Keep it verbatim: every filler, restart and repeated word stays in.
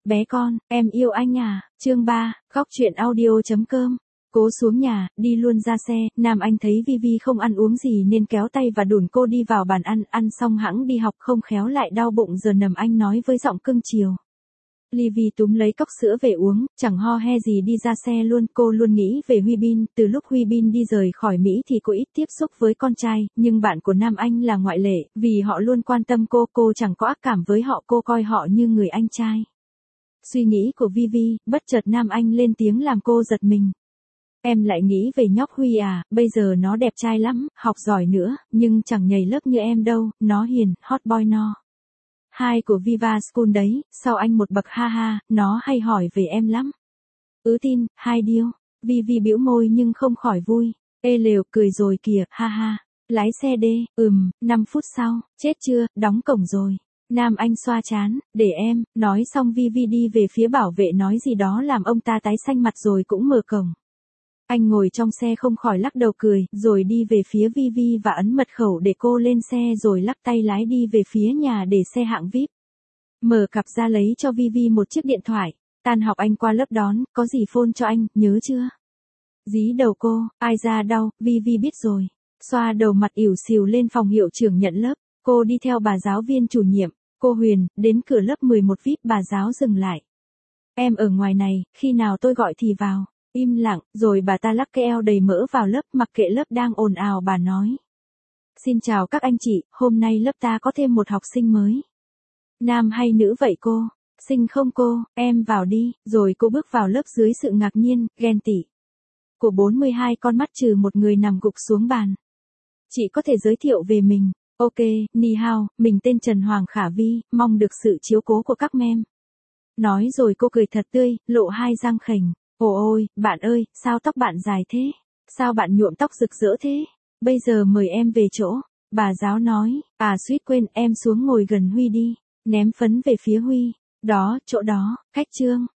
bé con, em yêu anh à, chương ba, khóc chuyện audio.com. Cố xuống nhà, đi luôn ra xe, Nam Anh thấy Vivi không ăn uống gì nên kéo tay và đùn cô đi vào bàn ăn, ăn xong hẵng đi học không khéo lại đau bụng giờ nằm anh nói với giọng cưng chiều. Livy túm lấy cốc sữa về uống, chẳng ho he gì đi ra xe luôn, cô luôn nghĩ về Huy Bin, từ lúc Huy Bin đi rời khỏi Mỹ thì cô ít tiếp xúc với con trai, nhưng bạn của Nam Anh là ngoại lệ, vì họ luôn quan tâm cô, cô chẳng có ác cảm với họ, cô coi họ như người anh trai. Suy nghĩ của Vivi, bất chợt Nam Anh lên tiếng làm cô giật mình. Em lại nghĩ về nhóc Huy à, bây giờ nó đẹp trai lắm, học giỏi nữa, nhưng chẳng nhảy lớp như em đâu, nó hiền, hot boy no. Hai của Viva School đấy, sau anh một bậc ha ha, nó hay hỏi về em lắm. Ừ tin, hai điêu. Vivi bĩu môi nhưng không khỏi vui. Ê lều, cười rồi kìa, ha ha. Lái xe đê, ừm, năm phút sau, chết chưa, đóng cổng rồi. Nam Anh xoa chán, để em, nói xong Vivi đi về phía bảo vệ nói gì đó làm ông ta tái xanh mặt rồi cũng mở cổng. Anh ngồi trong xe không khỏi lắc đầu cười, rồi đi về phía Vivi và ấn mật khẩu để cô lên xe rồi lắc tay lái đi về phía nhà để xe hạng vi ai pi. Mở cặp ra lấy cho Vivi một chiếc điện thoại. Tan học anh qua lớp đón, có gì phone cho anh, nhớ chưa? Dí đầu cô, ai ra đau, Vivi biết rồi. Xoa đầu mặt ỉu xìu lên phòng hiệu trưởng nhận lớp. Cô đi theo bà giáo viên chủ nhiệm, cô Huyền, đến cửa lớp mười một vi ai pi bà giáo dừng lại. Em ở ngoài này, khi nào tôi gọi thì vào. Im lặng, rồi bà ta lắc cái eo đầy mỡ vào lớp, mặc kệ lớp đang ồn ào bà nói. Xin chào các anh chị, hôm nay lớp ta có thêm một học sinh mới. Nam hay nữ vậy cô? Xinh không cô, em vào đi, rồi cô bước vào lớp dưới sự ngạc nhiên, ghen tị của bốn mươi hai con mắt trừ một người nằm gục xuống bàn. Chị có thể giới thiệu về mình. Ok, ni hao, mình tên Trần Hoàng Khả Vi, mong được sự chiếu cố của các mem. Nói rồi cô cười thật tươi, lộ hai răng khểnh. Ồ ôi, bạn ơi, sao tóc bạn dài thế? Sao bạn nhuộm tóc rực rỡ thế? Bây giờ mời em về chỗ. Bà giáo nói, à suýt quên, em xuống ngồi gần Huy đi. Ném phấn về phía Huy. Đó, chỗ đó, cách trương.